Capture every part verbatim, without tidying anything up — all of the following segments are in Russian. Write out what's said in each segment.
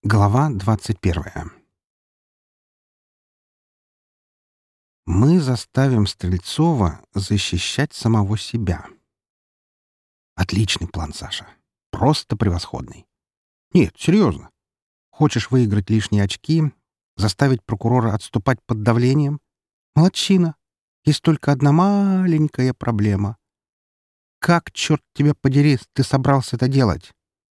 Глава двадцать первая. Мы заставим Стрельцова защищать самого себя. Отличный план, Саша. Просто превосходный. Нет, серьезно. Хочешь выиграть лишние очки, заставить прокурора отступать под давлением? Молодчина. Есть только одна маленькая проблема. Как, черт тебя подери, ты собрался это делать?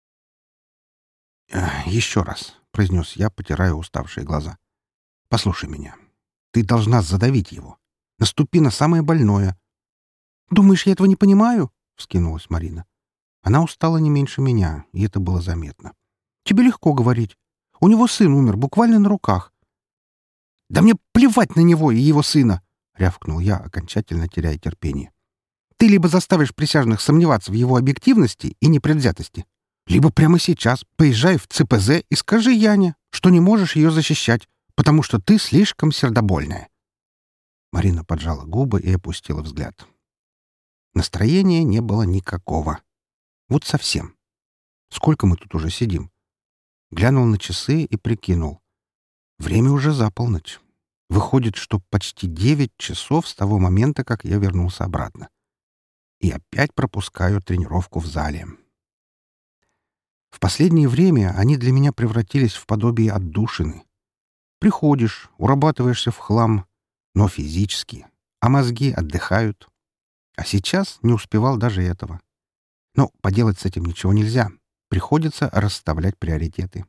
«Э, «Еще раз», — произнес я, потирая уставшие глаза. «Послушай меня. Ты должна задавить его. Наступи на самое больное». «Думаешь, я этого не понимаю?» — вскинулась Марина. Она устала не меньше меня, и это было заметно. «Тебе легко говорить. У него сын умер буквально на руках». «Да мне плевать на него и его сына!» — рявкнул я, окончательно теряя терпение. «Ты либо заставишь присяжных сомневаться в его объективности и непредвзятости, либо прямо сейчас поезжай в цэ пэ зэ и скажи Яне, что не можешь ее защищать, потому что ты слишком сердобольная». Марина поджала губы и опустила взгляд. Настроения не было никакого. Вот совсем. Сколько мы тут уже сидим? Глянул на часы и прикинул. Время уже за полночь. Выходит, что почти девять часов с того момента, как я вернулся обратно. И опять пропускаю тренировку в зале. В последнее время они для меня превратились в подобие отдушины. Приходишь, урабатываешься в хлам, но физически, а мозги отдыхают. А сейчас не успевал даже этого. Но поделать с этим ничего нельзя. Приходится расставлять приоритеты.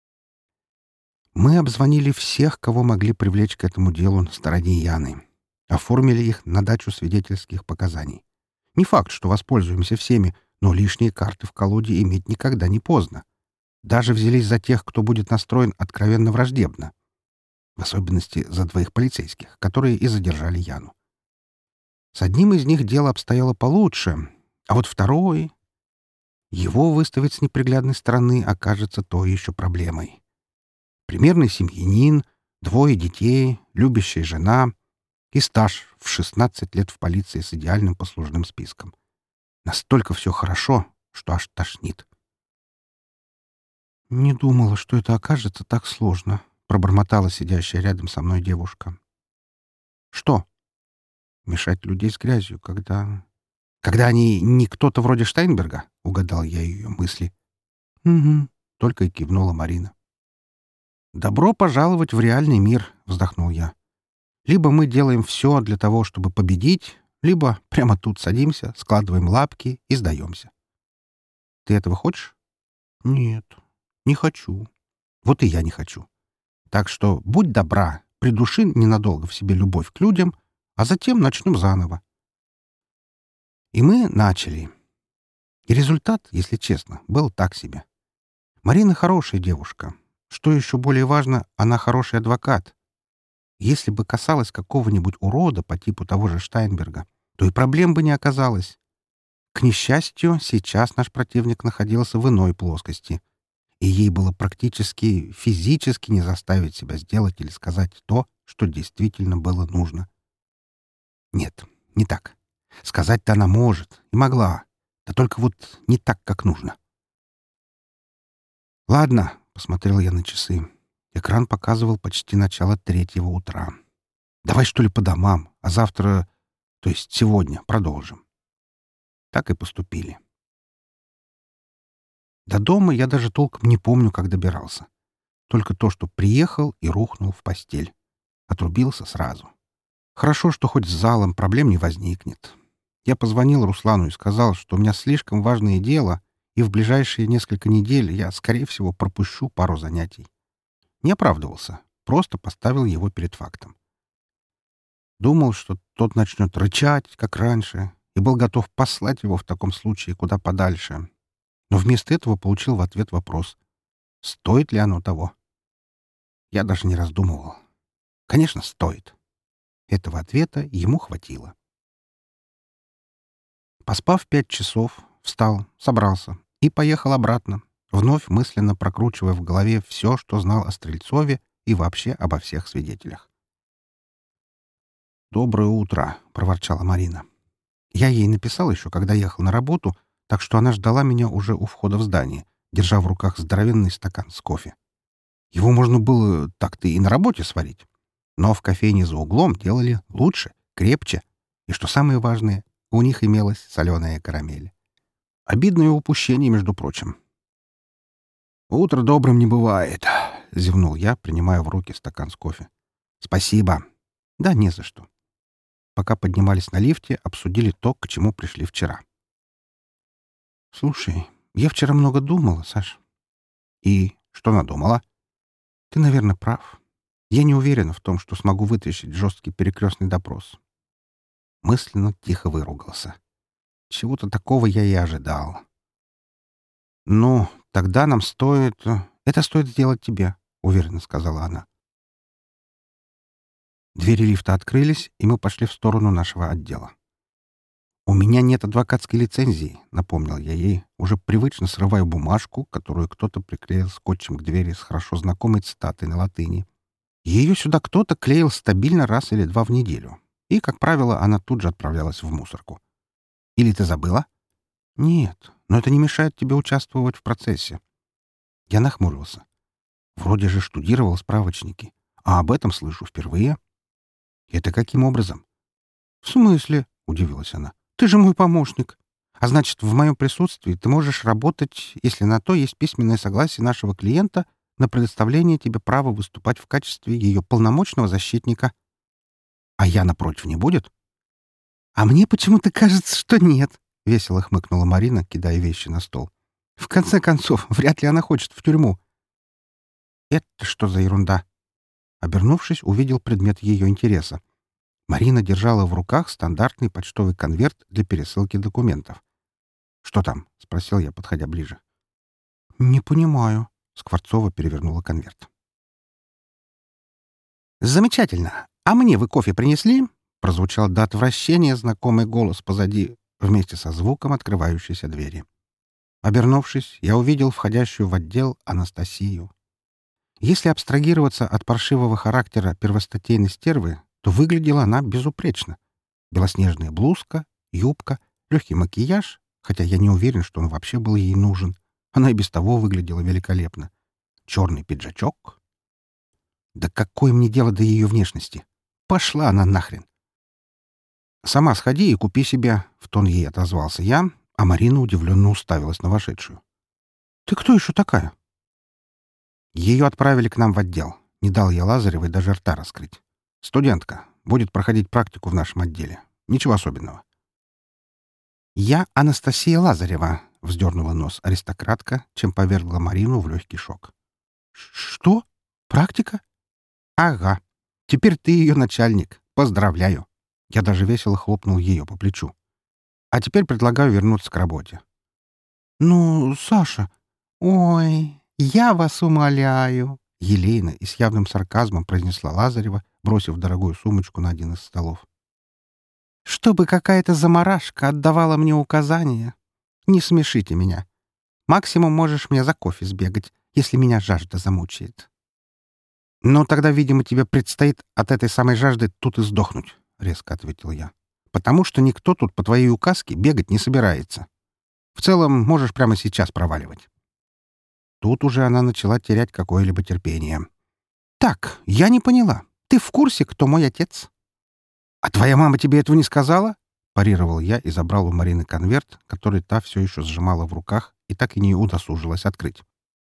Мы обзвонили всех, кого могли привлечь к этому делу на стороне Яны. Оформили их на дачу свидетельских показаний. Не факт, что воспользуемся всеми, но лишние карты в колоде иметь никогда не поздно. Даже взялись за тех, кто будет настроен откровенно враждебно. В особенности за двоих полицейских, которые и задержали Яну. С одним из них дело обстояло получше, а вот второй... Его выставить с неприглядной стороны окажется той еще проблемой. Примерный семьянин, двое детей, любящая жена и стаж в шестнадцать лет в полиции с идеальным послужным списком. Настолько все хорошо, что аж тошнит. «Не думала, что это окажется так сложно», — пробормотала сидящая рядом со мной девушка. «Что?» «Мешать людей с грязью, когда...» «Когда они не кто-то вроде Штайнберга?» — угадал я ее мысли. «Угу», — только и кивнула Марина. «Добро пожаловать в реальный мир», — вздохнул я. «Либо мы делаем все для того, чтобы победить, либо прямо тут садимся, складываем лапки и сдаемся. Ты этого хочешь?» «Нет, не хочу». «Вот и я не хочу. Так что будь добра, придуши ненадолго в себе любовь к людям, а затем начнем заново». И мы начали. И результат, если честно, был так себе. Марина хорошая девушка. Что еще более важно, она хороший адвокат. Если бы касалось какого-нибудь урода по типу того же Штайнберга, то и проблем бы не оказалось. К несчастью, сейчас наш противник находился в иной плоскости, и ей было практически физически не заставить себя сделать или сказать то, что действительно было нужно. Нет, не так. Сказать-то она может и могла, да только вот не так, как нужно. «Ладно», — посмотрел я на часы. Экран показывал почти начало третьего утра. «Давай, что ли, по домам, а завтра, то есть сегодня, продолжим». Так и поступили. До дома я даже толком не помню, как добирался. Только то, что приехал и рухнул в постель. Отрубился сразу. Хорошо, что хоть с залом проблем не возникнет. Я позвонил Руслану и сказал, что у меня слишком важное дело, и в ближайшие несколько недель я, скорее всего, пропущу пару занятий. Не оправдывался, просто поставил его перед фактом. Думал, что тот начнет рычать, как раньше, и был готов послать его в таком случае куда подальше. Но вместо этого получил в ответ вопрос: стоит ли оно того? Я даже не раздумывал. Конечно, стоит. Этого ответа ему хватило. Поспав пять часов, встал, собрался и поехал обратно, вновь мысленно прокручивая в голове все, что знал о Стрельцове и вообще обо всех свидетелях. «Доброе утро», — проворчала Марина. Я ей написал еще, когда ехал на работу, так что она ждала меня уже у входа в здание, держа в руках здоровенный стакан с кофе. Его можно было так-то и на работе сварить. Но в кофейне за углом делали лучше, крепче. И что самое важное, у них имелась соленая карамель. Обидное упущение, между прочим. «Утро добрым не бывает», — зевнул я, принимая в руки стакан с кофе. «Спасибо». «Да не за что». Пока поднимались на лифте, обсудили то, к чему пришли вчера. «Слушай, я вчера много думала, Саш». «И что надумала?» «Ты, наверное, прав. Я не уверена в том, что смогу вытащить жесткий перекрестный допрос». Мысленно тихо выругался. Чего-то такого я и ожидал. «Ну, тогда нам стоит... Это стоит сделать тебе», — уверенно сказала она. Двери лифта открылись, и мы пошли в сторону нашего отдела. «У меня нет адвокатской лицензии», — напомнил я ей, уже привычно срывая бумажку, которую кто-то приклеил скотчем к двери с хорошо знакомой цитатой на латыни. Ее сюда кто-то клеил стабильно раз или два в неделю, и, как правило, она тут же отправлялась в мусорку. «Или ты забыла?» «Нет, но это не мешает тебе участвовать в процессе». Я нахмурился. Вроде же штудировал справочники, а об этом слышу впервые. «Это каким образом?» «В смысле?» — удивилась она. «Ты же мой помощник. А значит, в моем присутствии ты можешь работать, если на то есть письменное согласие нашего клиента на предоставление тебе права выступать в качестве ее полномочного защитника. А я напротив не будет?» «А мне почему-то кажется, что нет», — весело хмыкнула Марина, кидая вещи на стол. «В конце концов, вряд ли она хочет в тюрьму». «Это что за ерунда?» Обернувшись, увидел предмет ее интереса. Марина держала в руках стандартный почтовый конверт для пересылки документов. «Что там?» — спросил я, подходя ближе. «Не понимаю», — Скворцова перевернула конверт. «Замечательно. А мне вы кофе принесли?» — прозвучал до отвращения знакомый голос позади, вместе со звуком открывающейся двери. Обернувшись, я увидел входящую в отдел Анастасию. Если абстрагироваться от паршивого характера первостатейной стервы, то выглядела она безупречно. Белоснежная блузка, юбка, легкий макияж, хотя я не уверен, что он вообще был ей нужен. Она и без того выглядела великолепно. Черный пиджачок. Да какое мне дело до ее внешности? Пошла она нахрен. «Сама сходи и купи себе», — в тон ей отозвался я, а Марина удивленно уставилась на вошедшую. «Ты кто еще такая?» Ее отправили к нам в отдел. Не дал я Лазаревой даже рта раскрыть. Студентка. Будет проходить практику в нашем отделе. Ничего особенного. «Я Анастасия Лазарева», — вздернула нос аристократка, чем повергла Марину в легкий шок. «Что? Практика?» «Ага. Теперь ты ее начальник. Поздравляю». Я даже весело хлопнул ее по плечу. «А теперь предлагаю вернуться к работе». «Ну, Саша... Ой, я вас умоляю», — елейно и с явным сарказмом произнесла Лазарева, бросив дорогую сумочку на один из столов. «Чтобы какая-то заморашка отдавала мне указания. Не смешите меня. Максимум можешь мне за кофе сбегать, если меня жажда замучает». «Ну, тогда, видимо, тебе предстоит от этой самой жажды тут и сдохнуть», — резко ответил я. «Потому что никто тут по твоей указке бегать не собирается. В целом, можешь прямо сейчас проваливать». Тут уже она начала терять какое-либо терпение. «Так, я не поняла. Ты в курсе, кто мой отец?» «А твоя мама тебе этого не сказала?» — парировал я и забрал у Марины конверт, который та все еще сжимала в руках и так и не удосужилась открыть.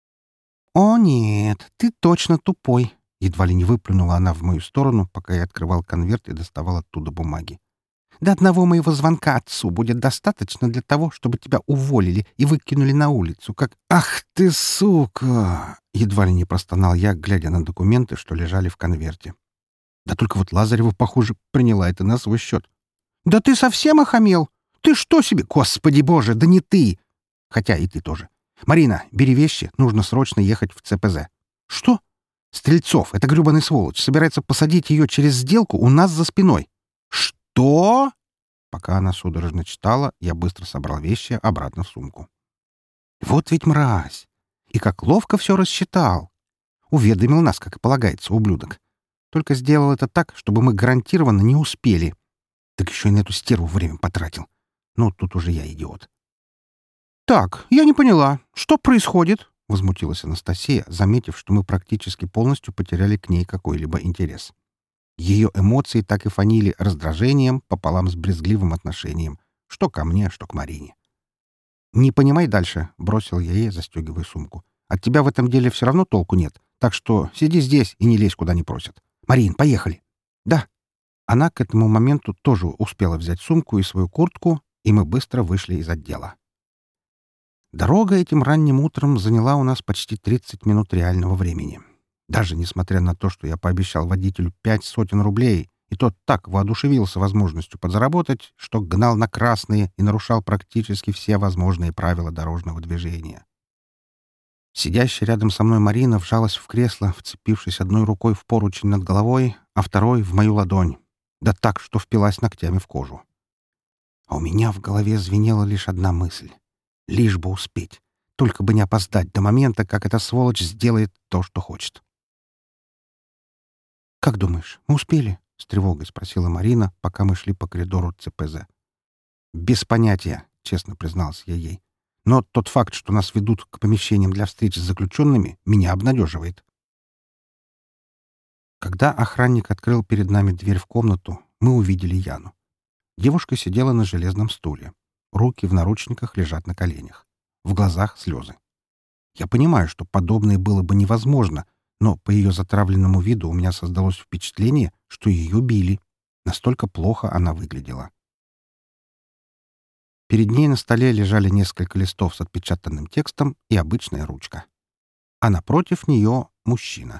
«О, нет, ты точно тупой!» — едва ли не выплюнула она в мою сторону, пока я открывал конверт и доставал оттуда бумаги. «До одного моего звонка отцу будет достаточно для того, чтобы тебя уволили и выкинули на улицу, как... Ах ты, сука!» — едва ли не простонал я, глядя на документы, что лежали в конверте. Да только вот Лазарева, похоже, приняла это на свой счет. «Да ты совсем охамел? Ты что себе? Господи боже, да не ты! Хотя и ты тоже. Марина, бери вещи, нужно срочно ехать в ЦПЗ». «Что?» «Стрельцов, это гребаный сволочь, собирается посадить ее через сделку у нас за спиной». «Что?» Пока она судорожно читала, я быстро собрал вещи обратно в сумку. «Вот ведь мразь! И как ловко все рассчитал! Уведомил нас, как и полагается, ублюдок. Только сделал это так, чтобы мы гарантированно не успели. Так еще и на эту стерву время потратил. Ну, тут уже я идиот». «Так, я не поняла. Что происходит?» — возмутилась Анастасия, заметив, что мы практически полностью потеряли к ней какой-либо интерес. Ее эмоции так и фанили раздражением пополам с брезгливым отношением, что ко мне, что к Марине. «Не понимай дальше», — бросил я ей, застегивая сумку. «От тебя в этом деле все равно толку нет, так что сиди здесь и не лезь, куда не просят. Марин, поехали!» «Да». Она к этому моменту тоже успела взять сумку и свою куртку, и мы быстро вышли из отдела. Дорога этим ранним утром заняла у нас почти тридцать минут реального времени. Даже несмотря на то, что я пообещал водителю пять сотен рублей, и тот так воодушевился возможностью подзаработать, что гнал на красные и нарушал практически все возможные правила дорожного движения. Сидящая рядом со мной Марина вжалась в кресло, вцепившись одной рукой в поручень над головой, а второй — в мою ладонь. Да так, что впилась ногтями в кожу. А у меня в голове звенела лишь одна мысль. Лишь бы успеть. Только бы не опоздать до момента, как эта сволочь сделает то, что хочет. «Как думаешь, мы успели?» — с тревогой спросила Марина, пока мы шли по коридору ЦПЗ. «Без понятия», — честно признался я ей. «Но тот факт, что нас ведут к помещениям для встреч с заключенными, меня обнадеживает». Когда охранник открыл перед нами дверь в комнату, мы увидели Яну. Девушка сидела на железном стуле. Руки в наручниках лежат на коленях. В глазах слезы. Я понимаю, что подобное было бы невозможно, но по ее затравленному виду у меня создалось впечатление, что ее били. Настолько плохо она выглядела. Перед ней на столе лежали несколько листов с отпечатанным текстом и обычная ручка. А напротив нее — мужчина.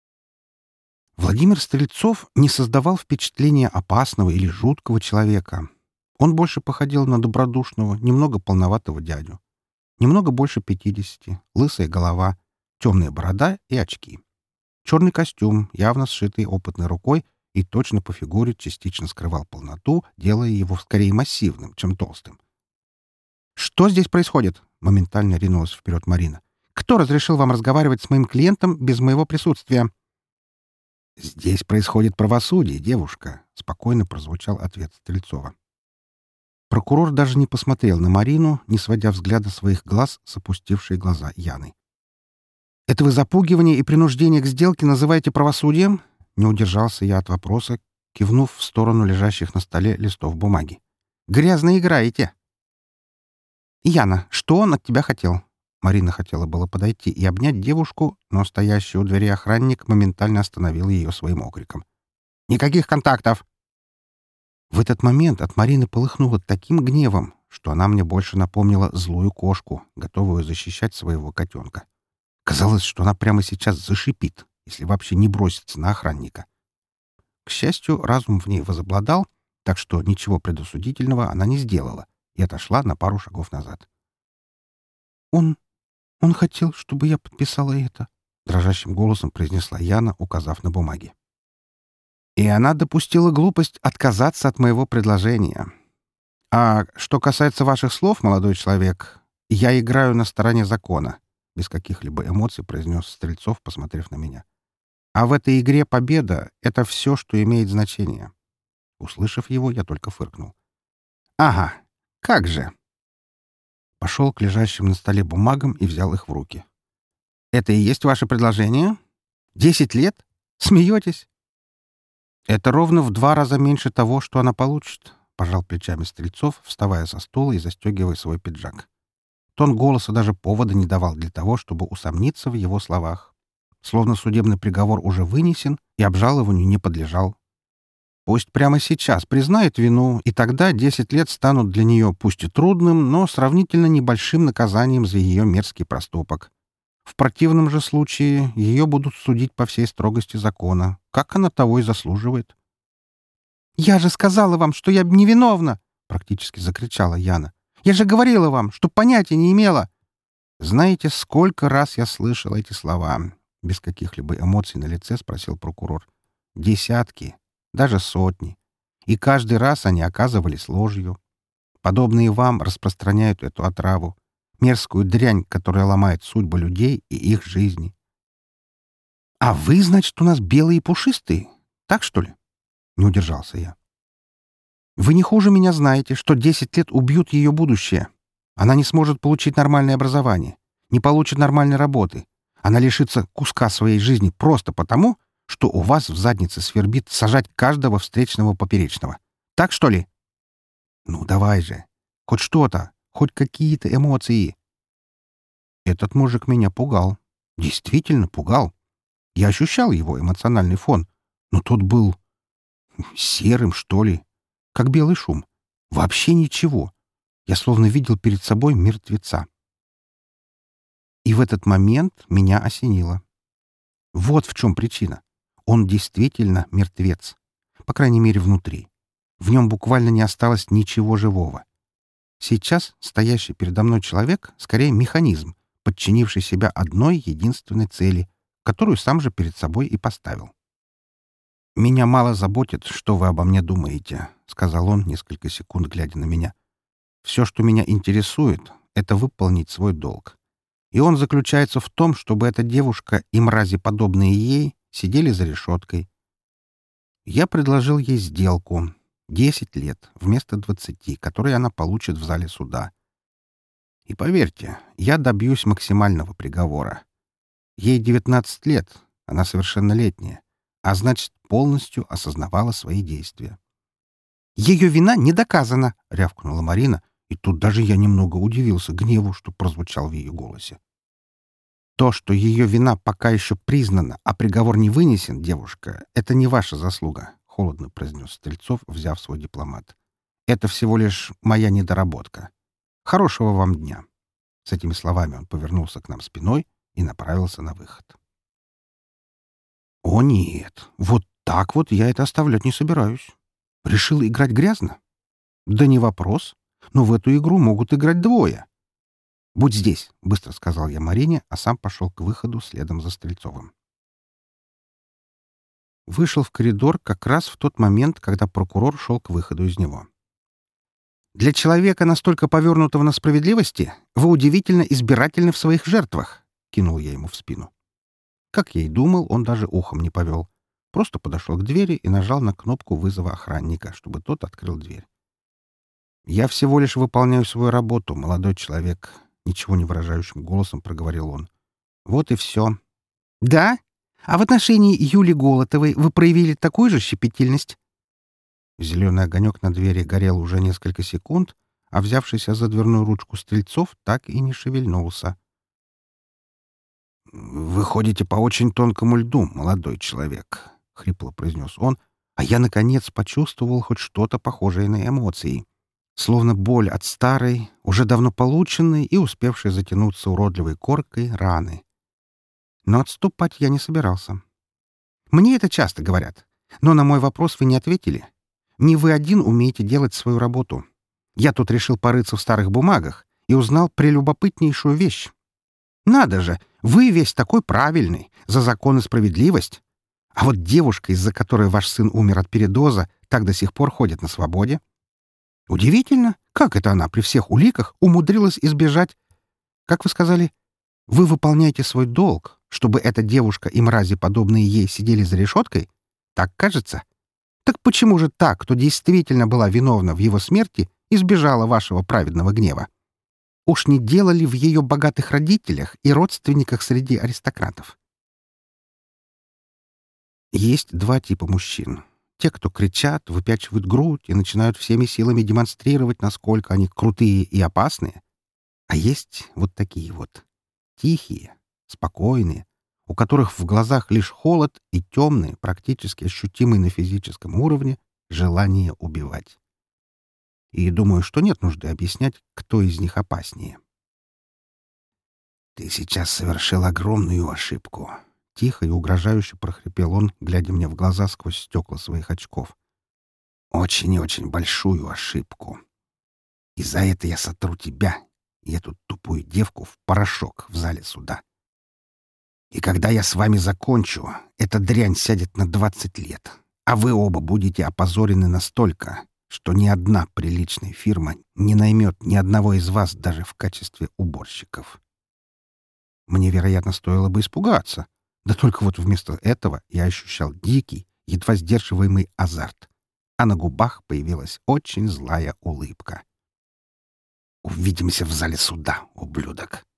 Владимир Стрельцов не создавал впечатления опасного или жуткого человека. Он больше походил на добродушного, немного полноватого дядю. Немного больше пятидесяти, лысая голова, темная борода и очки. Черный костюм, явно сшитый опытной рукой, и точно по фигуре частично скрывал полноту, делая его скорее массивным, чем толстым. «Что здесь происходит?» — моментально ринулась вперед Марина. «Кто разрешил вам разговаривать с моим клиентом без моего присутствия?» «Здесь происходит правосудие, девушка», — спокойно прозвучал ответ Стрельцова. Прокурор даже не посмотрел на Марину, не сводя взгляда своих глаз с опустившей глаза Яны. «Это вы запугивание и принуждение к сделке называете правосудием?» Не удержался я от вопроса, кивнув в сторону лежащих на столе листов бумаги. «Грязно играете!» «Яна, что он от тебя хотел?» Марина хотела было подойти и обнять девушку, но стоящий у двери охранник моментально остановил ее своим окриком. «Никаких контактов!» В этот момент от Марины полыхнуло таким гневом, что она мне больше напомнила злую кошку, готовую защищать своего котенка. Казалось, что она прямо сейчас зашипит, если вообще не бросится на охранника. К счастью, разум в ней возобладал, так что ничего предосудительного она не сделала и отошла на пару шагов назад. «Он... он хотел, чтобы я подписала это», — дрожащим голосом произнесла Яна, указав на бумаги. «И она допустила глупость отказаться от моего предложения. А что касается ваших слов, молодой человек, я играю на стороне закона», — без каких-либо эмоций произнес Стрельцов, посмотрев на меня. «А в этой игре победа — это все, что имеет значение». Услышав его, я только фыркнул. «Ага, как же!» Пошел к лежащим на столе бумагам и взял их в руки. «Это и есть ваше предложение? Десять лет? Смеетесь?» «Это ровно в два раза меньше того, что она получит», — пожал плечами Стрельцов, вставая со стула и застегивая свой пиджак. Тон голоса даже повода не давал для того, чтобы усомниться в его словах. Словно судебный приговор уже вынесен и обжалованию не подлежал. Пусть прямо сейчас признает вину, и тогда десять лет станут для нее пусть и трудным, но сравнительно небольшим наказанием за ее мерзкий проступок. В противном же случае ее будут судить по всей строгости закона, как она того и заслуживает. «Я же сказала вам, что я невиновна!» — практически закричала Яна. «Я же говорила вам, что понятия не имела!» «Знаете, сколько раз я слышал эти слова?» — без каких-либо эмоций на лице спросил прокурор. «Десятки, даже сотни. И каждый раз они оказывались ложью. Подобные вам распространяют эту отраву, мерзкую дрянь, которая ломает судьбы людей и их жизни. «А вы, значит, у нас белые и пушистые? Так, что ли?» — не удержался я. «Вы не хуже меня знаете, что десять лет убьют ее будущее. Она не сможет получить нормальное образование. не получит нормальной работы. Она лишится куска своей жизни просто потому, что у вас в заднице свербит сажать каждого встречного поперечного. Так, что ли? Ну, давай же. Хоть что-то, хоть какие-то эмоции. Этот мужик меня пугал. Действительно пугал. Я ощущал его эмоциональный фон, но тот был серым, что ли, как белый шум. Вообще ничего. Я словно видел перед собой мертвеца. И в этот момент меня осенило. Вот в чем причина. Он действительно мертвец. По крайней мере, внутри. В нем буквально не осталось ничего живого. Сейчас стоящий передо мной человек скорее механизм, подчинивший себя одной единственной цели, которую сам же перед собой и поставил. «Меня мало заботит, что вы обо мне думаете», — сказал он, несколько секунд глядя на меня. «Все, что меня интересует, — это выполнить свой долг. И он заключается в том, чтобы эта девушка и мрази, подобные ей, сидели за решеткой. Я предложил ей сделку — десять лет вместо двадцати, которые она получит в зале суда. И поверьте, я добьюсь максимального приговора. Ей девятнадцать лет, она совершеннолетняя, а значит, полностью осознавала свои действия. «Ее вина не доказана!» — рявкнула Марина, и тут даже я немного удивился гневу, что прозвучал в ее голосе. «То, что ее вина пока еще признана, а приговор не вынесен, девушка, это не ваша заслуга», — холодно произнес Стрельцов, взяв свой дипломат. «Это всего лишь моя недоработка. Хорошего вам дня». С этими словами он повернулся к нам спиной и направился на выход. «О нет, вот так вот я это оставлять не собираюсь. Решил играть грязно? Да не вопрос, но в эту игру могут играть двое. «Будь здесь», — быстро сказал я Марине, а сам пошел к выходу следом за Стрельцовым. Вышел в коридор как раз в тот момент, когда прокурор шел к выходу из него. «Для человека, настолько повернутого на справедливости, вы удивительно избирательны в своих жертвах», — кинул я ему в спину. Как я и думал, он даже ухом не повел. Просто подошел к двери и нажал на кнопку вызова охранника, чтобы тот открыл дверь. «Я всего лишь выполняю свою работу, молодой человек», — ничего не выражающим голосом проговорил он. «Вот и все». «Да? А в отношении Юли Голотовой вы проявили такую же щепетильность?» Зеленый огонек на двери горел уже несколько секунд, а взявшийся за дверную ручку Стрельцов так и не шевельнулся. «Вы ходите по очень тонкому льду, молодой человек», — хрипло произнес он, а я, наконец, почувствовал хоть что-то похожее на эмоции. Словно боль от старой, уже давно полученной и успевшей затянуться уродливой коркой раны. Но отступать я не собирался. «Мне это часто говорят, но на мой вопрос вы не ответили. Не вы один умеете делать свою работу. Я тут решил порыться в старых бумагах и узнал прелюбопытнейшую вещь. Надо же, вы весь такой правильный, за закон и справедливость. А вот девушка, из-за которой ваш сын умер от передоза, так до сих пор ходит на свободе. Удивительно, как это она при всех уликах умудрилась избежать... Как вы сказали, вы выполняете свой долг, чтобы эта девушка и мрази, подобные ей, сидели за решеткой? Так кажется? Так почему же та, кто действительно была виновна в его смерти, избежала вашего праведного гнева? Уж не делали в ее богатых родителях и родственниках среди аристократов? Есть два типа мужчин. Те, кто кричат, выпячивают грудь и начинают всеми силами демонстрировать, насколько они крутые и опасные. А есть вот такие вот. Тихие, спокойные, у которых в глазах лишь холод и темные, практически ощутимые на физическом уровне, желание убивать. И думаю, что нет нужды объяснять, кто из них опаснее. «Ты сейчас совершил огромную ошибку», — тихо и угрожающе прохрипел он, глядя мне в глаза сквозь стекла своих очков. «Очень и очень большую ошибку. И за это я сотру тебя и эту тупую девку в порошок в зале суда. И когда я с вами закончу, эта дрянь сядет на двадцать лет, а вы оба будете опозорены настолько, что ни одна приличная фирма не наймет ни одного из вас даже в качестве уборщиков». Мне, вероятно, стоило бы испугаться. Да только вот вместо этого я ощущал дикий, едва сдерживаемый азарт, а на губах появилась очень злая улыбка. «Увидимся в зале суда, ублюдок!»